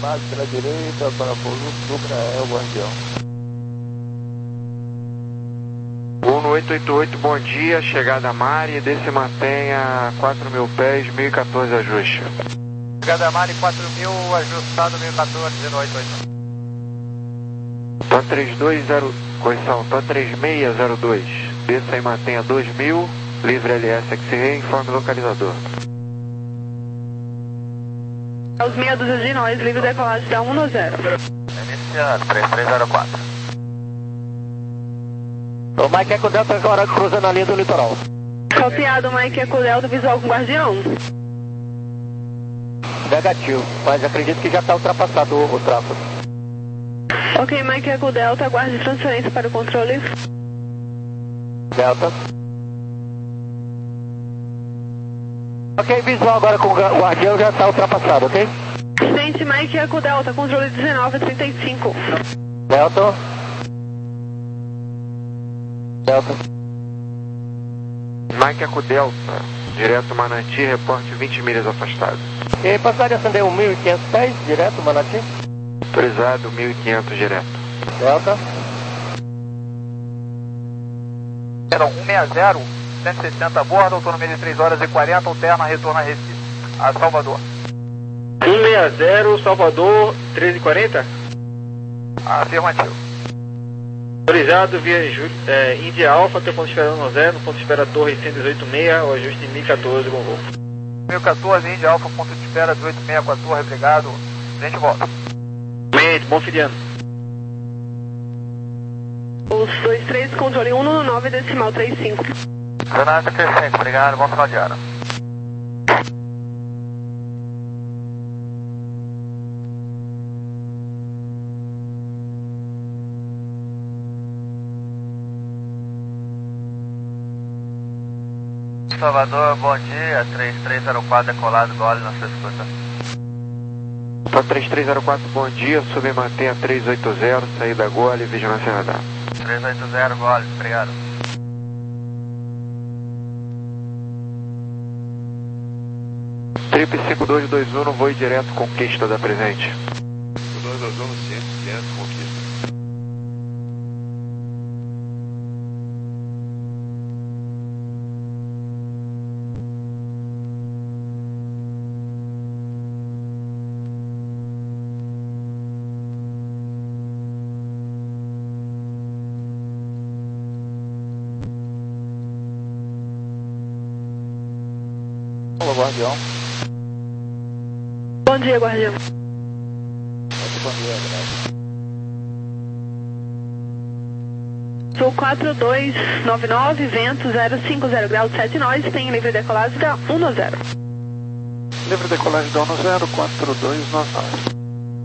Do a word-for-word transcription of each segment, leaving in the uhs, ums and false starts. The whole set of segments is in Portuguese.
base pela direita para pouso Supra é o Guardião. Uno oito oito oito, bom dia, chegada a Mari, desce e mantenha quatro mil pés, mil e quatorze ajuste. Chegada a Mari, quatro mil, ajustado mil e quatorze, zero oito oito. T O três dois zero, correção, T O três seis zero dois, desça e mantenha dois mil, livre L S X-Ray, informe localizador. Aos meia dúzia de nós, livre decolagem da um zero. Iniciando, três três zero quatro. O Mike Eco Delta agora cruzando a linha do litoral. Copiado, Mike Eco Delta, visual com Guardião. Negativo, mas acredito que já está ultrapassado o, o tráfego. Ok, Mike Eco Delta, aguarde transferência para o controle. Delta. Ok, visual agora com o Guardião já está ultrapassado, ok? Acidente Mike Eco Delta, controle dezenove trinta e cinco. Delta. Delta. Mike Eco Delta, direto Manati, reporte vinte milhas afastado. E passar de acender um mil e quinhentos pés, direto Manati? Autorizado mil e quinhentos direto. Delta. Zero um seis zero, cento e sessenta a bordo, autonomia de três horas e quarenta, alterna, retorno a Recife. A Salvador. um seis zero, Salvador, treze e quarenta? Afirmativo. Autorizado via Ju, é, Índia Alfa, até ponto de espera um zero, no ponto de espera Torre cento e dezoito seis, o ajuste mil e quatorze com voo. mil e quatorze, Índia Alfa, ponto de espera dezoito seis com a torre, obrigado. Gente, volta. Mente, bom filiano. Os dois três, controle um nove decimal trinta e cinco. Zanata crescente, obrigado, bom final de ano. Salvador, bom dia, três três zero quatro, decolado, gole na sua escuta. T O três três zero quatro, bom dia, sub e mantenha três oito zero, saída gole, vigilância radar. três oito zero, gole, obrigado. Trip cinco dois dois um, voo direto, conquista da presente. cinco dois dois um, cento, quinhentos, conquista. Alô, Guardião. Bom dia, Guardião. Bom dia, graças. Sul quatro dois nove nove, vento zero cinco zero graus sete nós, tem livre decolagem da um zero. Livre decolagem da um zero, quatro dois nove nove.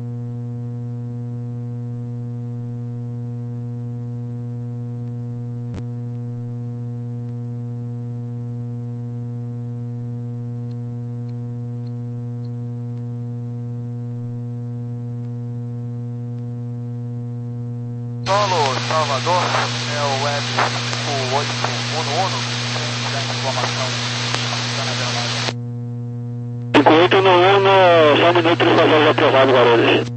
Solo Salvador, é o web cinco oito um um, tem da informação. cinco oito um um, só um minuto, três horas aprovado, Guarulhos.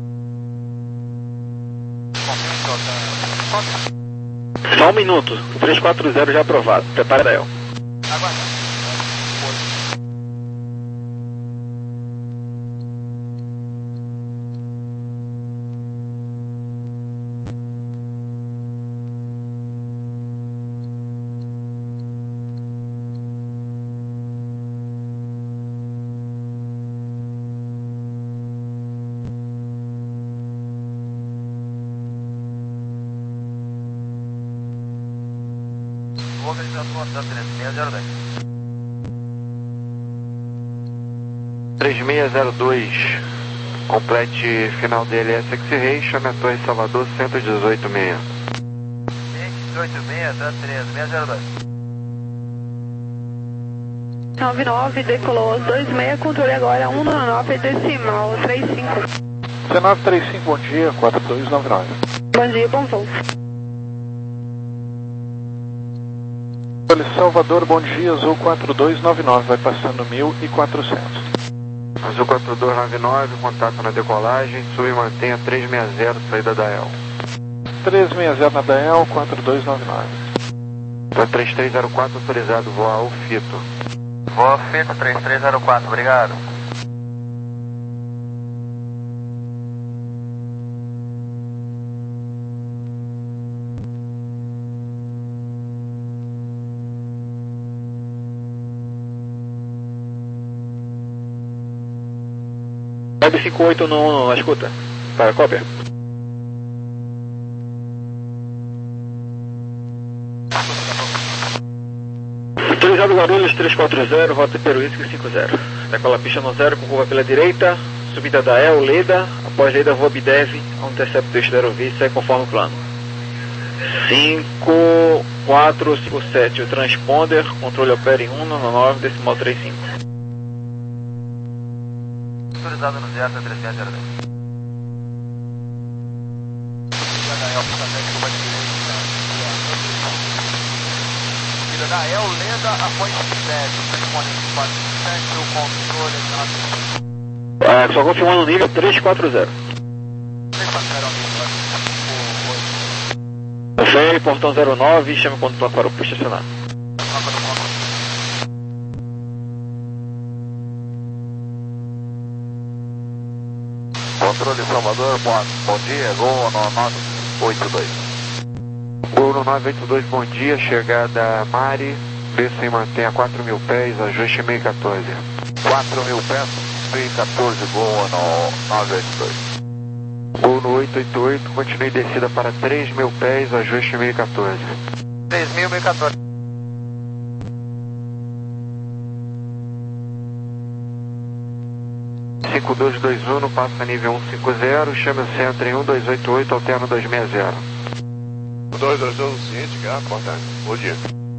Só um minuto, três quatro zero já aprovado, prepara daí. Aguarda. Localização da três seis zero dois. três seis zero dois, complete final D L S X-Ray, chame a Torre Salvador cento e dezoito seis. cento e dezoito seis, da três seis zero dois. nove nove, decolou aos dois seis, controle agora um nove decimal trinta e cinco. dezenove trinta e cinco, bom dia, quatro dois nove nove. Bom dia, bom voo. Salvador, bom dia, Azul quatro dois nove nove, vai passando mil e quatrocentos. Azul quatro dois nove nove, contato na decolagem, sub e mantenha três seis zero, saída da E L. três seis zero na D L, quatro dois nove nove. Então três três zero quatro autorizado, voar ao Fito. Voa Fito três três zero quatro, obrigado. Web cinco oito no, na escuta, para cópia. Autorizado Guarulhos três quatro zero, rota Peruísque cinco zero. Decola a pista no zero com curva pela direita, subida da E L, Leda, após Leda voa Bidev, a um intercepto eixo da aerovia, segue conforme o plano. cinco quatro cinco sete, o transponder, controle opera em um nove nove, decimal trinta e cinco. Autorizado no zero, três seis zero dois. Subida da E L, Leda, após sete, transponder quatro sete, o controle Ah, só confirmando o nível três quatro zero. três quatro zero, Ok, portão zero nove, chame quando para o estacionar. Controle Salvador, bom, bom dia, Gol nove oito dois. Gol nove oito dois, bom dia, chegada Mari, desça e mantenha quatro mil pés, ajuste meio quatorze. quatro mil pés, meio quatorze, Gol no nove oito dois. Gol no oito oito oito, continue descida para três mil pés, ajuste meio quatorze. três mil, meio quatorze. cinco dois dois um, passa nível cento e cinquenta, chame o centro em um dois oito oito, alterno dois seis zero. dois dois um, ciente, cara, porta. Bom dia.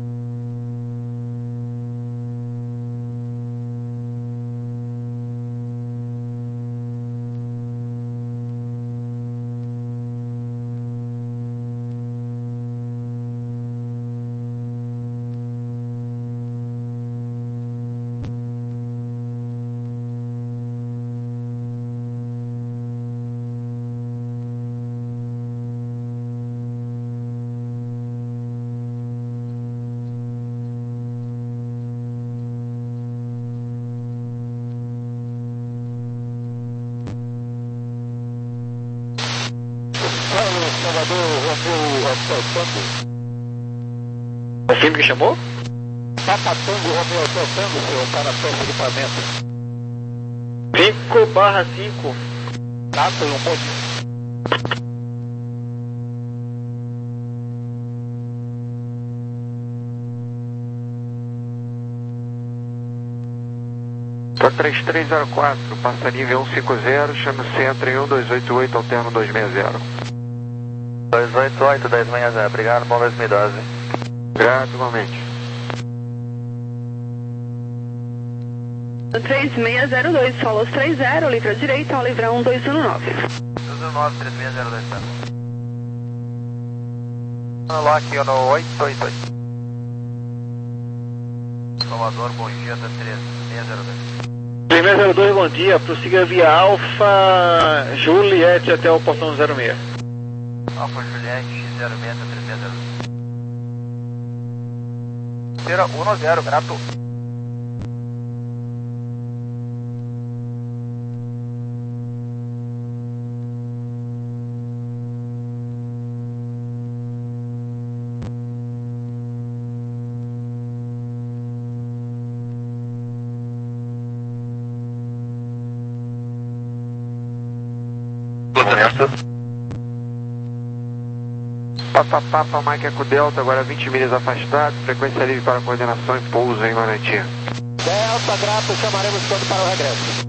O filme que chamou? Papa Tango, Romeo Tango, senhor, para a peça de equipamento. cinco barra cinco. Tato e um monte. três três zero quatro, passa nível cento e cinquenta, chame o centro em um dois oito oito, alterno dois seis zero. dois oito oito, dois seis zero, obrigado, bom dois mil e doze. Grato, igualmente. três seis zero dois, solos três zero, livre à direita, ao livrar um dois um nove. dois um nove, três seis zero dois, tá? Lock no oito oito oito. Salvador, bom dia, da três seis zero dois. três seis zero dois, bom dia, prossiga via Alfa Juliette até o portão zero seis. Alfa Juliette, zero seis, três seis zero dois. Será um zero, grato. Papa Papa, Mike Eco Delta, agora vinte milhas afastado, frequência livre para coordenação e pouso em Manati. Delta, grato, chamaremos quando para o regresso.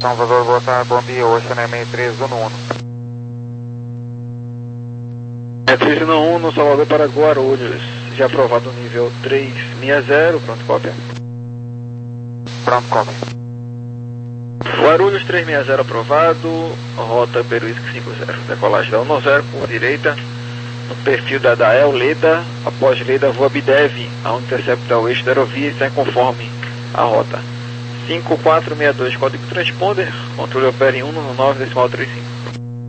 Salvador, boa tarde, bom dia, Ocean é sessenta e três um um. sessenta e três um um, Salvador para Guarulhos, já aprovado no nível três seis zero, pronto, cópia. Pronto, cópia. Guarulhos três seis zero aprovado, rota Peruísque cinco zero, decolagem da um zero por direita, no perfil da Dael Leda, após Leda voa Bidev, a um intercepta o eixo da aerovia e está conforme a rota. cinco quatro seis dois, código transponder, controle opera em um nove nove decimal trinta e cinco.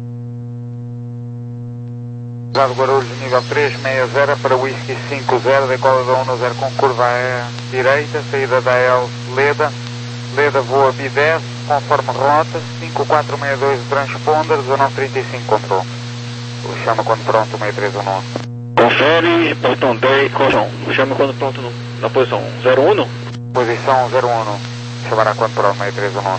Usado Guarulhos, nível três seis zero para Whisky cinco zero, decola da um zero com curva à direita, saída da El Leda, Leda voa Bidev, conforme rota, cinco quatro seis dois transponder, dezenove trinta e cinco controle. O chama quando pronto, sessenta e três um um. Confere, portão dez, correção, chama quando pronto no, na posição zero um. Posição zero um, chamará quando pronto, sessenta e três um um.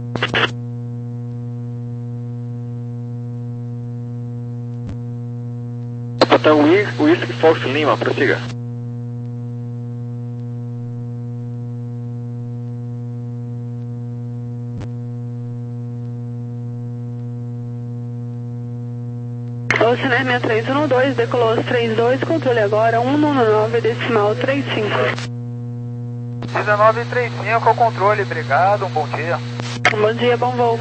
Portão Whisky Fox Lima, prossiga. Ocean sessenta e três um dois, decolou os trinta e dois, controle agora um nove decimal trinta e cinco. dezenove trinta e cinco ao controle, obrigado, um bom dia. Bom dia, bom voo.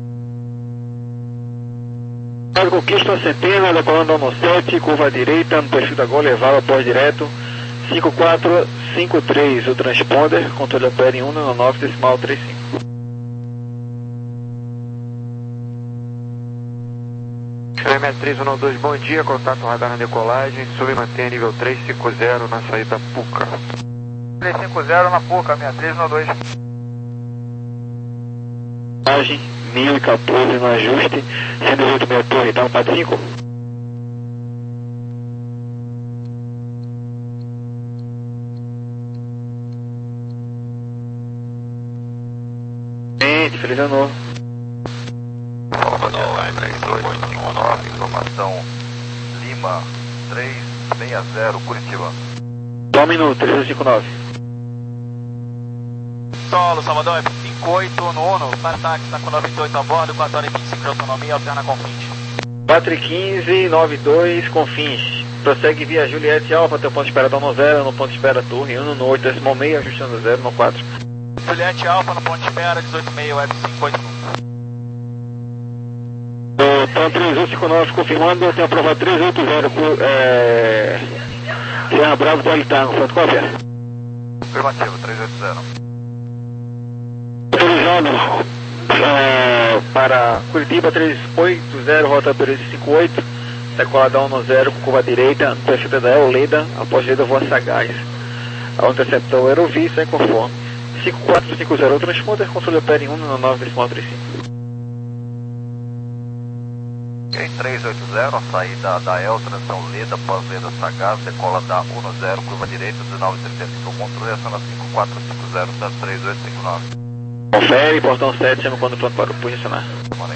Conquista Centena, decolando no sete, curva à direita, no perfil da Gol, levava após direto, cinco quatro cinco três, o transponder, controle opera em um nove decimal trinta e cinco. sessenta e três um dois, bom dia, contato radar na decolagem, sub mantém nível três cinco zero na saída Puca. três cinco zero na Puca, sessenta e três um dois. Imagem mil e quatorze no ajuste, cento e oito mil torre, tá no quatro cinco. Gente, feliz ano novo. três dois cinco nove, informação Lima três seis zero, Curitiba. Tome no três dois cinco nove. Solo, Salvador, F cinco oito no Uno, para táxi, está com noventa e oito a bordo, quatro horas e vinte e cinco de autonomia, alterna com fins. quatro quinze nove dois com fins. Prossegue via Juliette Alfa, até o ponto de espera da um zero, no ponto de espera Torre um no oito decimal meio, ajustando zero no quatro. Juliette Alfa no ponto de espera, dezoito meio, F cinco oito. Então três oito cinco nove confirmando, tem aprovado três oito zero, é... Serra Bravo do Alitano, pronto, cópia. Afirmativo, três oito zero. Autorizado é, para Curitiba três oito zero, rota Peruísque cinco oito, decolada um zero com curva direita, no perfil da El Leda, após Leda voa Sagaz. Ao interceptor Aerovia, sem conforme. cinco quatro cinco zero, transponder, controle opera em um nove decimal trinta e cinco. Ok, três oito zero, a saída da El, transição Leda, pós-Leda Sagaz, decola da um zero, curva direita, dezenove trinta e cinco, controle, aciona cinco quatro cinco zero, três oito cinco nove. Confere, portão sete, chama quando pronto para o posicionar. Morning.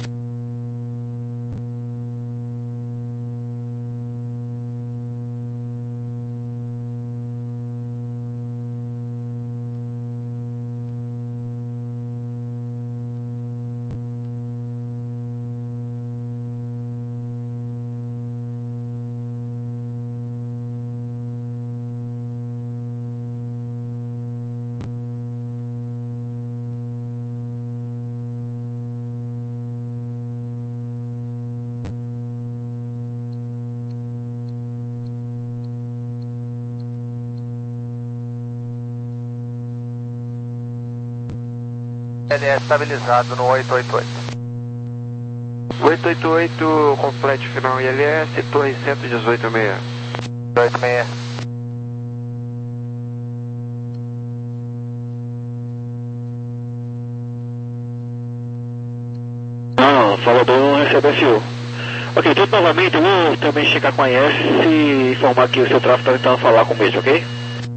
Ele é estabilizado no oito oito oito. oito oito oito, complete final I L S, torre cento e dezoito seis. oito seis. Não, Salvador não recebe F U. Ok, tudo novamente, eu vou também checar com a I S e informar que o seu tráfego está tentando falar com o mesmo, ok?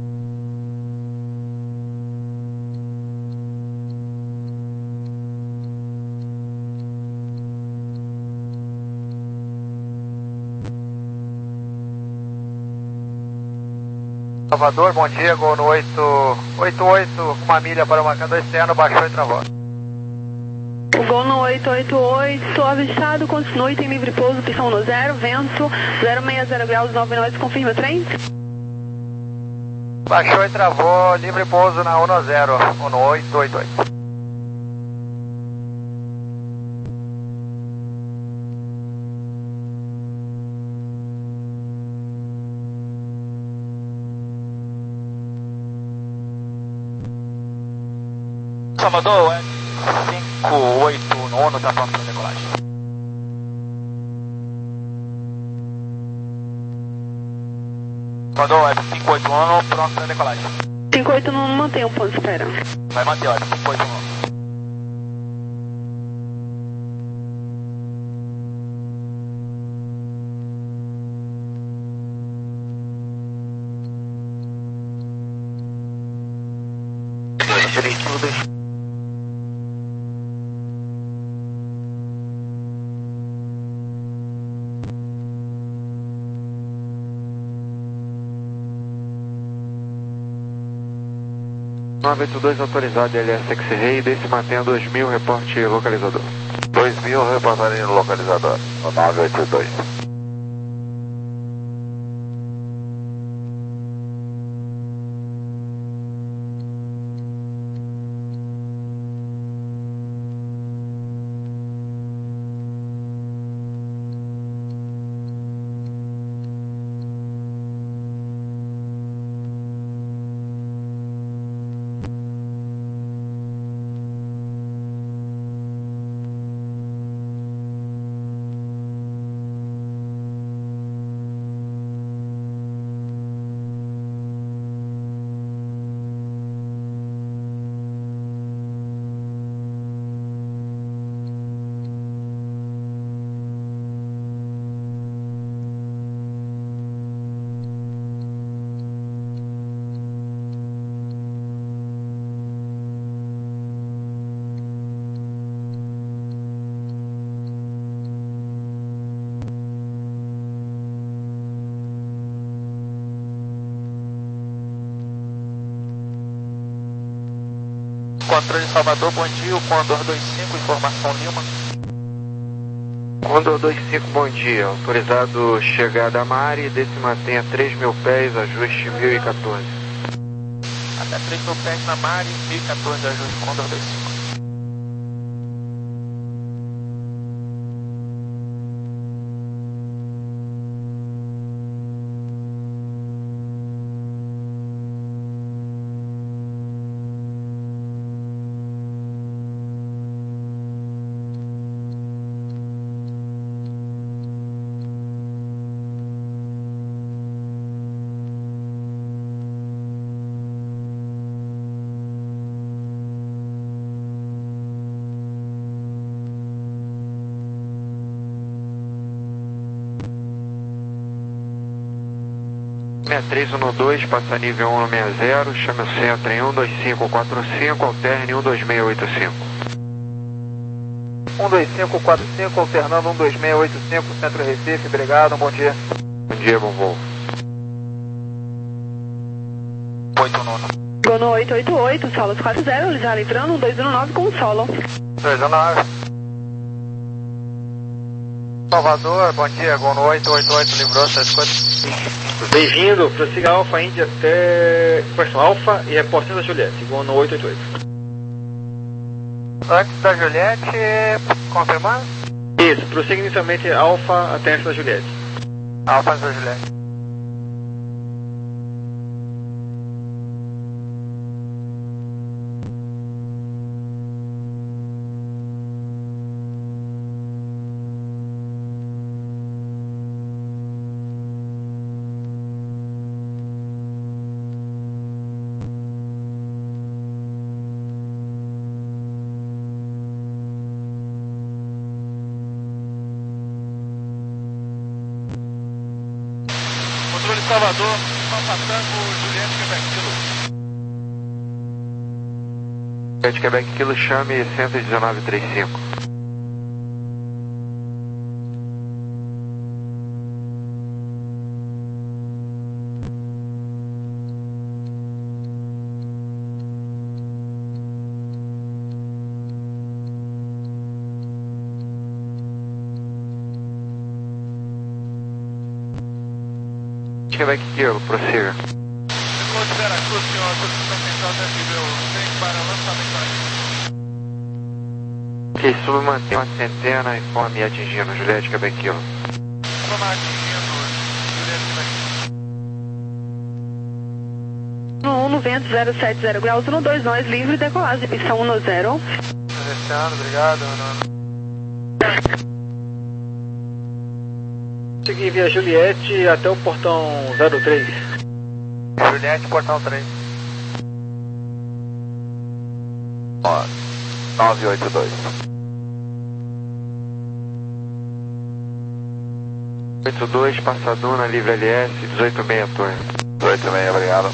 Salvador, bom dia, gol no oito oito oito, uma milha para o marcador externo, baixou e travou. O Gol no oito oito oito, avistado, continue, tem livre pouso, pistão no zero, vento, zero seis zero graus, nove nós, confirma o trem? Baixou e travou, livre pouso na um zero, um oito oito oito. Salvador, é cinco oito no Uno, tá pronto para decolagem. Salvador, é cinco oito Uno, pronto para decolagem. cinco oito não mantém um ponto de espera. Vai manter, olha, cinco oito Uno. nove oito dois autorizado L S X-Ray, desse mantém dois mil, reporte localizador. dois mil, reportaria no localizador, no nove oito dois. Controle de Salvador, bom dia, o Condor vinte e cinco, informação Lima. Condor vinte e cinco, bom dia, autorizado chegada a Mari, desse mantém a três mil pés, ajuste mil e quatorze. Até três mil pés na Mari, mil e quatorze, ajuste Condor vinte e cinco. seis três um dois, passa nível um sessenta, chame o centro em um dois cinco quatro cinco, alterne um dois seis oito cinco. um dois cinco quatro cinco, alternando um dois seis oito cinco, Centro Recife, obrigado, bom dia. Bom dia, bom voo. oito nono. Gol no oito oito oito, solos quatro zero, já livrando, um dois um nove com solo. dois um nove. Salvador, bom dia, Gol no oito oito oito, livrou seis quatro. Bem-vindo, prossiga Alfa Indy até Question Alfa e reportando da Juliette, Gol no oito oito oito. Antes da Juliette, confirmando? Isso, prossiga inicialmente Alfa até antes da Juliette. Alfa antes da Juliette. Controle Salvador, Papa Tango, Juliette, Quebec Kilo. Juliette, Quebec Kilo, chame cento e dezenove trinta e cinco. Quebec Kilo, prossiga. Ficou de Veracruz, senhor, solicitação central da F B U, tem para lançamento aqui. Que submantém uma centena e fome atingindo Juliette Quebec Kilo. Vamos atingindo Juliette Quebec Kilo. um no vento zero sete zero graus, um dois nós, livre, decolagem, pistão um zero. Alessandro, obrigado, Ana. Seguir via Juliette até o portão zero três. Juliette, portão três. Ó, nove oito dois. oito dois, Passaduna, livre L S, dezoito seis, Torre. dezoito seis, obrigado.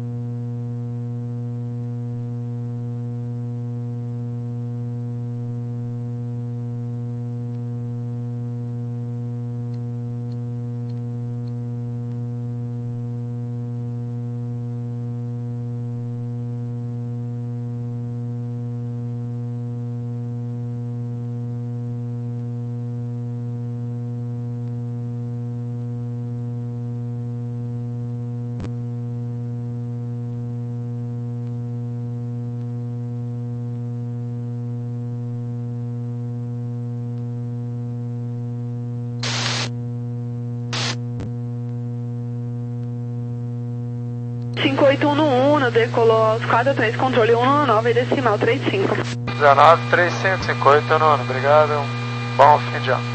cinco oito um no um, decolou quatro três, controle um nove, decimal três cinco. dezenove três cinco cinco oito, nono, obrigado. Bom fim de ano.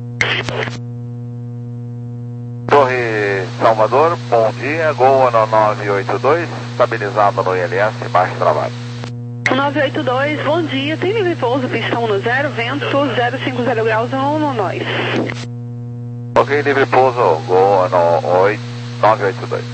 Torre Salvador, bom dia, Gol no nove oito dois, estabilizado no I L S, baixo trabalho. nove oito dois, bom dia, tem livre pouso, pistão um zero, vento zero cinco zero graus, um no nós. Ok, livre pouso, Gol no nove oito dois.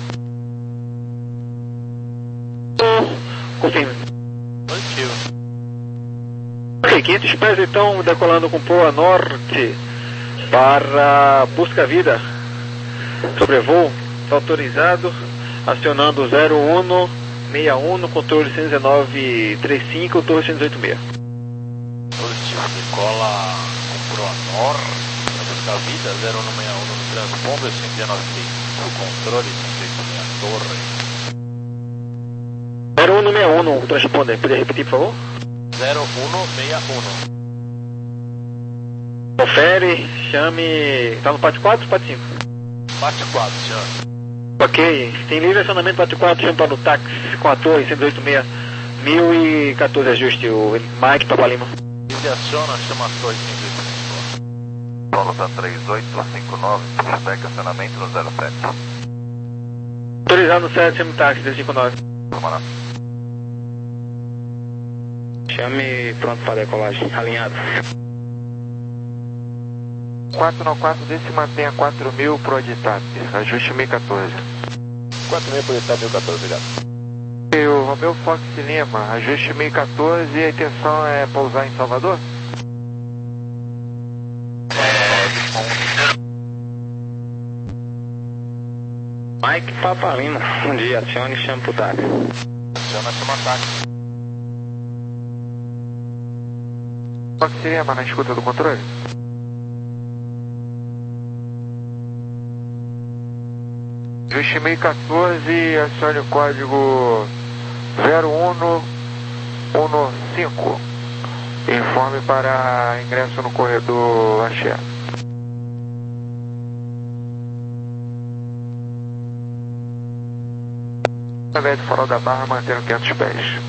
Confirme. Positivo. Ok, quinhentos pés então decolando com proa norte para Busca Vida. Sobrevoo, está autorizado, acionando zero um seis um, controle cento e dezenove trinta e cinco, torre cento e oitenta e seis. Positivo, decola com proa norte, para buscar vida, zero um seis um no transponder, cento e dezenove trinta e cinco, controle cento e oitenta e seis, torre. zero um seis um no transponder, poderia repetir por favor? zero um seis um. Confere, chame. Está no pátio quatro ou pátio cinco? Pátio quatro, senhor. Ok, tem livre acionamento pátio quatro, chame para o táxi com a torre cento e oitenta e seis, mil e quatorze, ajuste o Mike Papa Lima. Livre aciona, chama a torre cento e oitenta e cinco. Solo três oito cinco nove, prospect acionamento no zero sete. Autorizado no sete, chame táxi três cinco nove. Vamos lá. Chame pronto para decolagem, alinhado. quatro nove quatro, desse mantenha quatro mil pro Aditap, ajuste mil e quatorze. quatro mil por estar mil e quatorze, obrigado. E o Romeu Fox Lima, ajuste mil e quatorze e a intenção é pousar em Salvador? Mike Papa Lima, bom dia, acione e chame pro táxi. Aciona, chama táxi. Fox Lima na escuta do controle? Ajuste mil e quatorze, acione o código zero um um cinco. Informe para ingresso no corredor Axé. Na média do farol da Barra, mantendo quinhentos pés.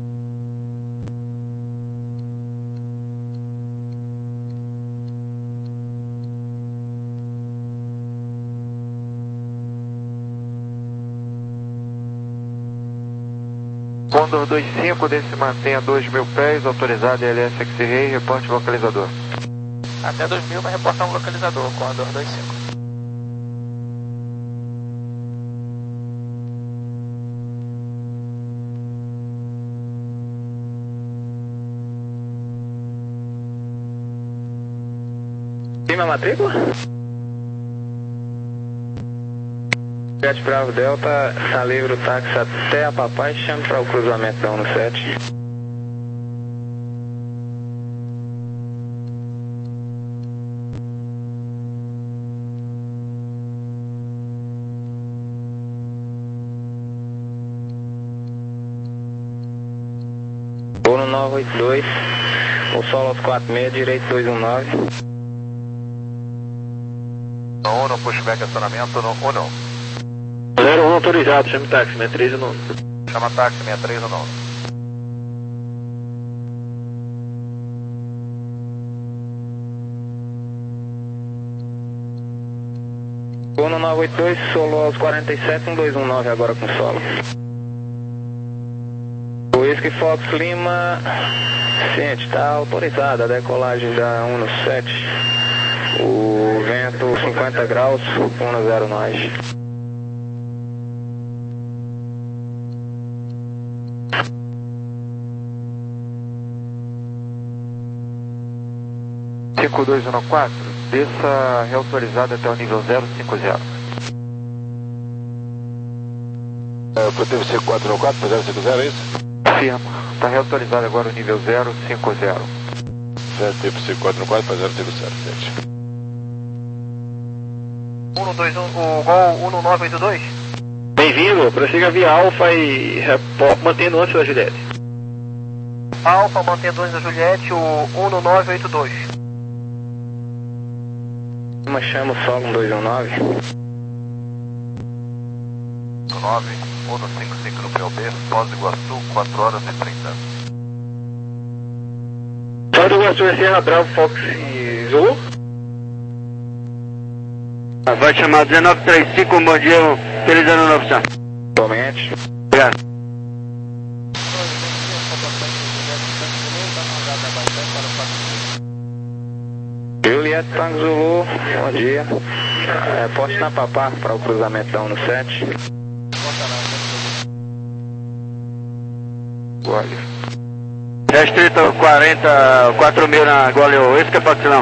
Condor dois cinco, desse mantenha dois mil pés, autorizado L S X-Ray, reporte localizador. Até dois mil vai reportar um localizador, Condor dois cinco. Firma a matrícula? Jet Bravo Delta, está livre o táxi até a Papai, chame para o cruzamento da um sete. nove oito dois, o solo aos quatro seis, direito dois um nove. Uno, pushback acionamento no Uno. zero um autorizado, chame táxi, sessenta e três no nono. Chama táxi, sessenta e três no nono. Uno nove oito dois, solo aos quarenta e sete, um dois um nove agora com solo. O Whisky Fox Lima, ciente, está autorizada a decolagem da Uno sete. O vento cinquenta graus, Uno zero nós. cinco dois um quatro, desça reautorizada até o nível zero cinco zero. É, para T V C quatro um quatro para zero cinco zero, é isso? Firma, está reautorizado agora o nível zero cinco zero. Certo, T V C quatro um quatro para zero cinco zero, certo. um dois um, o Gol um nove oito dois. Bem-vindo, prossiga via Alfa e repor- mantendo antes da Juliette. Alfa, mantendo antes da Juliette, o um nove oito dois. Uma chama o solo um dois um nove. nove, Uno cinco cinco no P O B, Foz do Iguaçu, quatro horas e trinta. Foz do Iguaçu é Sierra Bravo, Fox e Zulu. Vai chamar dezenove trinta e cinco, bom dia, feliz ano novo, senhor. Atualmente. Obrigado. Juliette Tango Zulu, bom dia. É, poste na Papá para o cruzamento da Uno sete. Olha. Restrito quarenta, quatro mil na Goleo, esse que é facilão.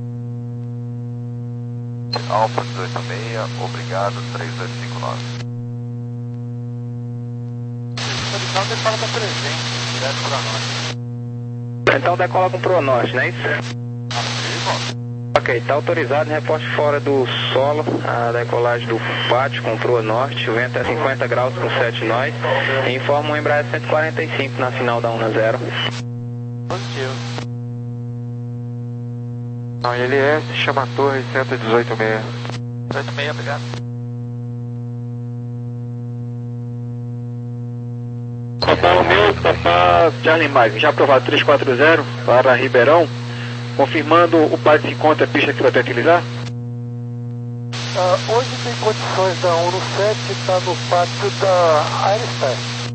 Alfa dezoito seis, obrigado, três dois cinco nove. O ele fala da presente, direto para nós. Então decola com o Pronorte, não é isso? Ok, está autorizado em reposte fora do solo, a decolagem do pátio com Proa Norte, o vento é cinquenta graus com sete nós, e informa o Embraer cento e quarenta e cinco na final da Uno zero. Positivo. Não, ele é, se chama Torre cento e dezoito seis. dezoito seis, obrigado. Papá meu, Papá Charlie Mike, já aprovado três quatro zero para Ribeirão, confirmando o pai de encontro, a pista que vai ter que utilizar? Uh, hoje tem condições da Uno sete, está no pátio da Airstar.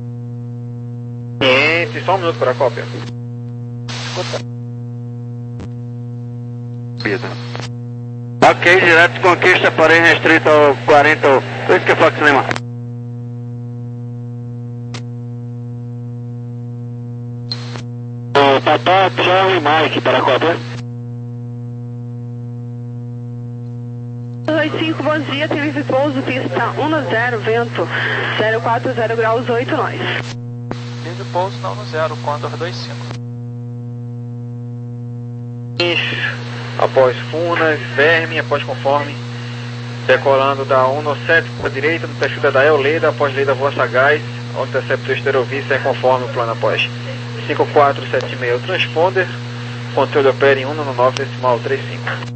Ciente, só um minuto para a cópia. Escuta. Vida. Ok, direto conquista, porém restrito ao quarenta, esse que é Fox Lima. O Papá Charlie Mike para a cópia. dois cinco, bom dia, tem livre pouso, pista um zero, vento zero quatro zero graus, oito nós. Livre pouso não no zero, Condor dois cinco. Após Funas, Verme, após conforme, decolando da Uno sete para a direita, no perfil da El Leda, após Leda voa sagaz, onde interceptor esterovice é conforme o plano após cinco quatro sete seis, o transponder, controle opera em um no nove decimal trinta e cinco.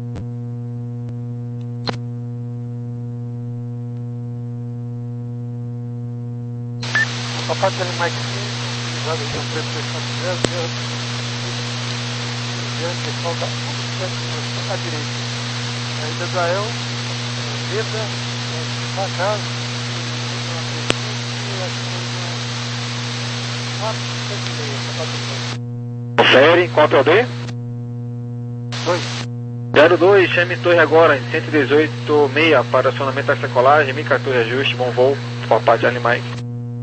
Papai Charlie Mike cinco, utilizado aqui um preço de zero zero, pessoal da Uno sete à direita. Ainda da El, Leda, Sagaz, quatro sete seis, Confere, qual é o D? dois. zero dois, chame torre agora, em cento e dezoito seis para acionamento da decolagem, mil e quatorze ajuste, bom voo, Papai Charlie Mike.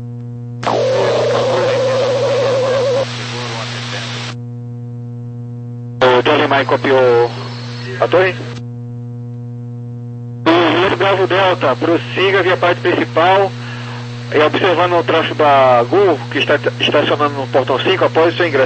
O Charlie Mike copiou a torre? O Bravo Delta, prossiga via parte principal e observando o tráfego da Gol, que está estacionando no portão cinco após o seu ingresso.